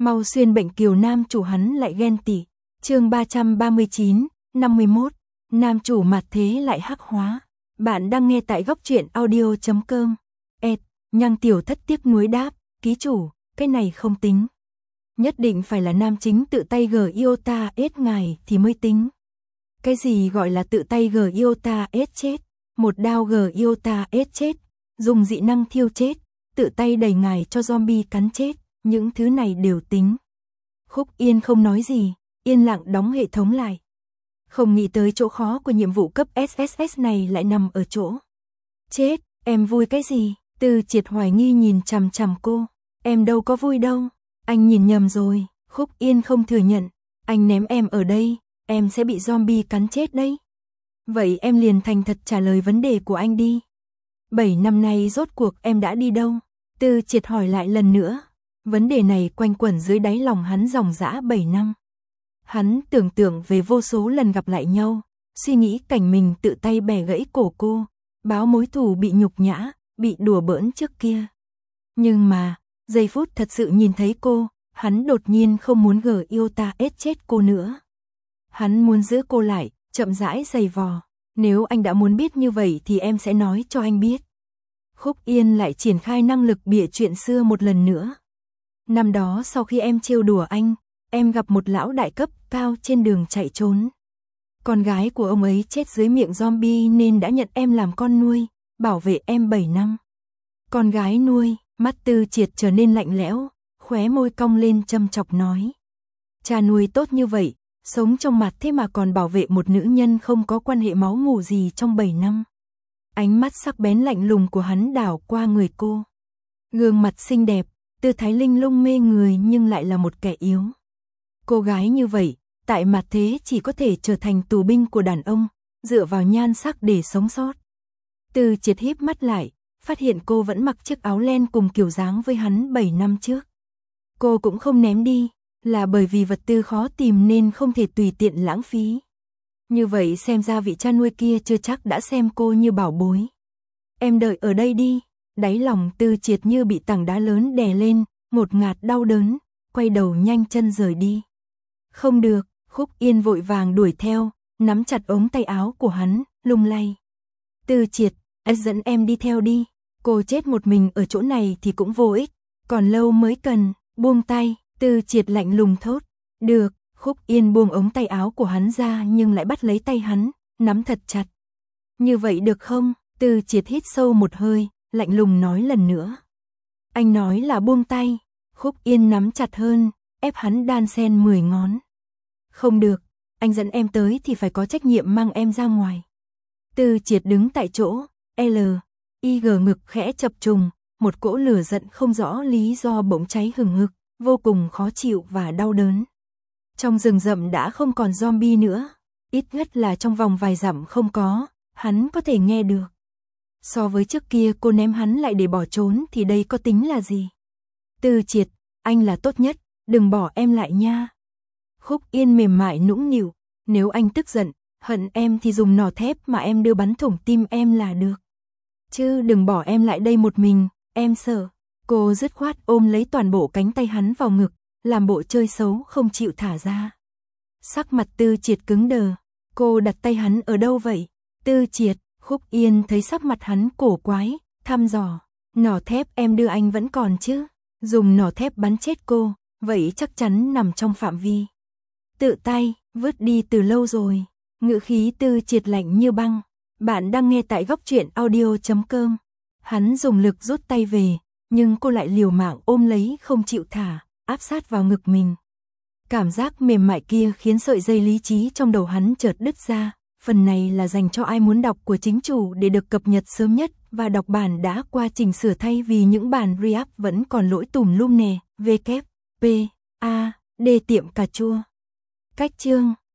Mau xuyên bệnh kiều nam chủ hắn lại ghen tị. Chương 339, 51, nam chủ mặt thế lại hắc hóa. Bạn đang nghe tại góc truyện audio.com. Nhăng tiểu thất tiếc nuối đáp, ký chủ, cái này không tính. Nhất định phải là nam chính tự tay yêu ta ết ngài thì mới tính. Cái gì gọi là tự tay yêu ta ết chết? Một đao yêu ta ết chết, dùng dị năng thiêu chết, tự tay đẩy ngài cho zombie cắn chết, những thứ này đều tính. Khúc Yên không nói gì, yên lặng đóng hệ thống lại. Không nghĩ tới chỗ khó của nhiệm vụ cấp SSS này lại nằm ở chỗ. Chết, em vui cái gì? Từ Triệt hoài nghi nhìn chằm chằm cô. Em đâu có vui đâu, anh nhìn nhầm rồi. Khúc Yên không thừa nhận. Anh ném em ở đây, em sẽ bị zombie cắn chết đấy. Vậy em liền thành thật trả lời vấn đề của anh đi. 7 năm nay rốt cuộc em đã đi đâu? Từ Triệt hỏi lại lần nữa. Vấn đề này quanh quẩn dưới đáy lòng hắn dòng dã 7 năm. Hắn tưởng tượng về vô số lần gặp lại nhau, suy nghĩ cảnh mình tự tay bẻ gãy cổ cô, báo mối thù bị nhục nhã, bị đùa bỡn trước kia. Nhưng mà, giây phút thật sự nhìn thấy cô, hắn đột nhiên không muốn yêu ta ết chết cô nữa. Hắn muốn giữ cô lại, chậm rãi giày vò. Nếu anh đã muốn biết như vậy thì em sẽ nói cho anh biết. Khúc Yên lại triển khai năng lực bịa chuyện xưa một lần nữa. Năm đó sau khi em trêu đùa anh, em gặp một lão đại cấp cao trên đường chạy trốn. Con gái của ông ấy chết dưới miệng zombie nên đã nhận em làm con nuôi, bảo vệ em 7 năm. Con gái nuôi, mắt Từ Triệt trở nên lạnh lẽo, khóe môi cong lên châm chọc nói. Cha nuôi tốt như vậy, sống trong mặt thế mà còn bảo vệ một nữ nhân không có quan hệ máu mủ gì trong 7 năm. Ánh mắt sắc bén lạnh lùng của hắn đảo qua người cô. Gương mặt xinh đẹp, tư thái linh lung mê người nhưng lại là một kẻ yếu. Cô gái như vậy, tại mặt thế chỉ có thể trở thành tù binh của đàn ông, dựa vào nhan sắc để sống sót. Từ Triệt híp mắt lại, phát hiện cô vẫn mặc chiếc áo len cùng kiểu dáng với hắn 7 năm trước. Cô cũng không ném đi, là bởi vì vật tư khó tìm nên không thể tùy tiện lãng phí. Như vậy xem ra vị cha nuôi kia chưa chắc đã xem cô như bảo bối. Em đợi ở đây đi. Đáy lòng Từ Triệt như bị tảng đá lớn đè lên, ngột ngạt đau đớn, quay đầu nhanh chân rời đi. Không được, Khúc Yên vội vàng đuổi theo, nắm chặt ống tay áo của hắn, lung lay. Từ Triệt, anh dẫn em đi theo đi, cô chết một mình ở chỗ này thì cũng vô ích, còn lâu mới cần, buông tay. Từ Triệt lạnh lùng thốt. Được, Khúc Yên buông ống tay áo của hắn ra nhưng lại bắt lấy tay hắn, nắm thật chặt. Như vậy được không? Từ Triệt hít sâu một hơi, lạnh lùng nói lần nữa. Anh nói là buông tay. Khúc Yên nắm chặt hơn, ép hắn đan sen 10 ngón. Không được, anh dẫn em tới thì phải có trách nhiệm mang em ra ngoài. Từ Triệt đứng tại chỗ, ngực khẽ chập trùng, một cỗ lửa giận không rõ lý do bỗng cháy hừng hực, vô cùng khó chịu và đau đớn. Trong rừng rậm đã không còn zombie nữa, ít nhất là trong vòng vài dặm không có, hắn có thể nghe được. So với trước kia cô ném hắn lại để bỏ trốn thì đây có tính là gì? Từ Triệt, anh là tốt nhất, đừng bỏ em lại nha. Khúc Yên mềm mại nũng nịu, nếu anh tức giận, hận em thì dùng nỏ thép mà em đưa bắn thủng tim em là được. Chứ đừng bỏ em lại đây một mình, em sợ. Cô dứt khoát ôm lấy toàn bộ cánh tay hắn vào ngực, làm bộ chơi xấu không chịu thả ra. Sắc mặt Từ Triệt cứng đờ, cô đặt tay hắn ở đâu vậy? Từ Triệt, Khúc Yên thấy sắc mặt hắn cổ quái, thăm dò. Nỏ thép em đưa anh vẫn còn chứ? Dùng nỏ thép bắn chết cô, vậy chắc chắn nằm trong phạm vi. Tự tay, vứt đi từ lâu rồi. Ngữ khí Từ Triệt lạnh như băng. Bạn đang nghe tại góc truyện audio.com. Hắn dùng lực rút tay về, nhưng cô lại liều mạng ôm lấy không chịu thả, áp sát vào ngực mình. Cảm giác mềm mại kia khiến sợi dây lý trí trong đầu hắn chợt đứt ra. Phần này là dành cho ai muốn đọc của chính chủ để được cập nhật sớm nhất và đọc bản đã qua chỉnh sửa thay vì những bản re-up vẫn còn lỗi tùm lum nè. WP, A, D tiệm cà chua. Cách chương